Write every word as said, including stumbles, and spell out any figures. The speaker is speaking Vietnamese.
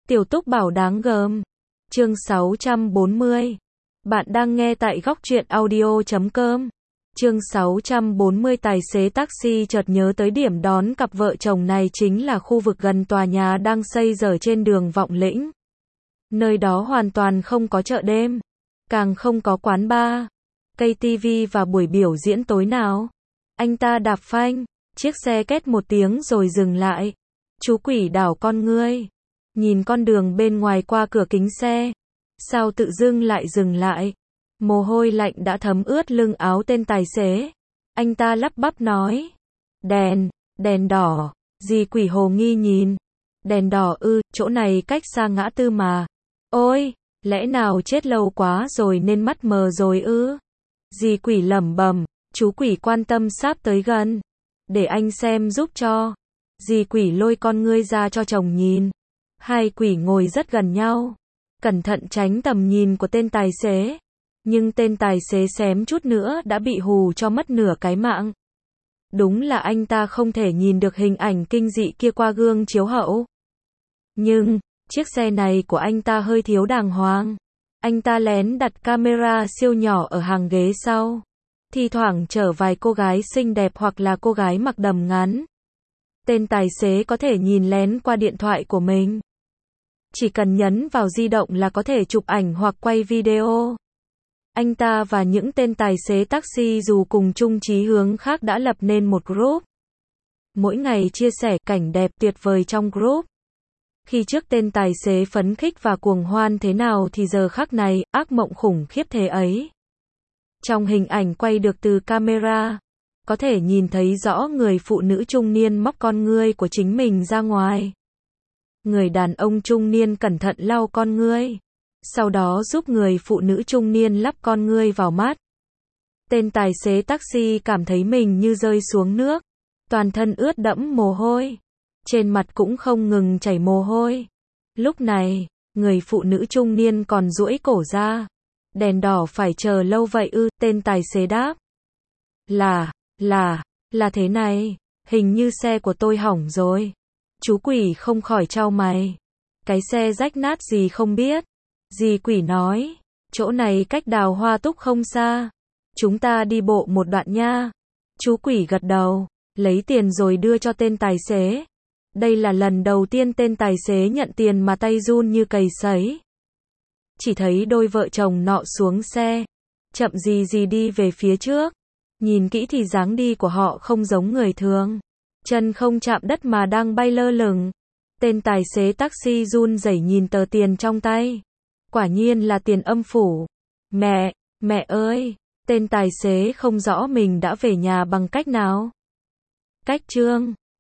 Tiểu Túc bảo đáng gờm. Chương sáu trăm bốn mươi. Bạn đang nghe tại góc truyện audio chấm com. Chương sáu trăm bốn mươi. Tài xế taxi chợt nhớ tới điểm đón cặp vợ chồng này chính là khu vực gần tòa nhà đang xây dở trên đường Vọng Lĩnh. Nơi đó hoàn toàn không có chợ đêm, càng không có quán bar, cây tivi và buổi biểu diễn tối nào. Anh ta đạp phanh, chiếc xe két một tiếng rồi dừng lại. Chú quỷ đảo con ngươi, nhìn con đường bên ngoài qua cửa kính xe. Sao tự dưng lại dừng lại? Mồ hôi lạnh đã thấm ướt lưng áo tên tài xế. Anh ta lắp bắp nói. Đèn, đèn đỏ. Dì quỷ hồ nghi nhìn. Đèn đỏ ư, chỗ này cách xa ngã tư mà. Ôi, lẽ nào chết lâu quá rồi nên mắt mờ rồi ư? Dì quỷ lẩm bẩm. Chú quỷ quan tâm sáp tới gần. Để anh xem giúp cho. Dì quỷ lôi con ngươi ra cho chồng nhìn. Hai quỷ ngồi rất gần nhau, cẩn thận tránh tầm nhìn của tên tài xế. Nhưng tên tài xế xém chút nữa đã bị hù cho mất nửa cái mạng. Đúng là anh ta không thể nhìn được hình ảnh kinh dị kia qua gương chiếu hậu. Nhưng, chiếc xe này của anh ta hơi thiếu đàng hoàng. Anh ta lén đặt camera siêu nhỏ ở hàng ghế sau. Thi thoảng chở vài cô gái xinh đẹp hoặc là cô gái mặc đầm ngắn. Tên tài xế có thể nhìn lén qua điện thoại của mình. Chỉ cần nhấn vào di động là có thể chụp ảnh hoặc quay video. Anh ta và những tên tài xế taxi dù cùng chung chí hướng khác đã lập nên một group. Mỗi ngày chia sẻ cảnh đẹp tuyệt vời trong group. Khi trước tên tài xế phấn khích và cuồng hoan thế nào thì giờ khắc này, ác mộng khủng khiếp thế ấy. Trong hình ảnh quay được từ camera, có thể nhìn thấy rõ người phụ nữ trung niên móc con ngươi của chính mình ra ngoài. Người đàn ông trung niên cẩn thận lau con ngươi, sau đó giúp người phụ nữ trung niên lắp con ngươi vào mắt. Tên tài xế taxi cảm thấy mình như rơi xuống nước, toàn thân ướt đẫm mồ hôi, trên mặt cũng không ngừng chảy mồ hôi. Lúc này, người phụ nữ trung niên còn duỗi cổ ra. Đèn đỏ phải chờ lâu vậy ư? Tên tài xế đáp. Là, là, là thế này, hình như xe của tôi hỏng rồi. Chú quỷ không khỏi chau mày. Cái xe rách nát gì không biết. Dì quỷ nói, chỗ này cách Đào Hoa Túc không xa. Chúng ta đi bộ một đoạn nha. Chú quỷ gật đầu, lấy tiền rồi đưa cho tên tài xế. Đây là lần đầu tiên tên tài xế nhận tiền mà tay run như cầy sấy. Chỉ thấy đôi vợ chồng nọ xuống xe, chậm gì gì đi về phía trước. Nhìn kỹ thì dáng đi của họ không giống người thường. Chân không chạm đất mà đang bay lơ lửng. Tên tài xế taxi run rẩy nhìn tờ tiền trong tay. Quả nhiên là tiền âm phủ. Mẹ, mẹ ơi, tên tài xế không rõ mình đã về nhà bằng cách nào. Cách chương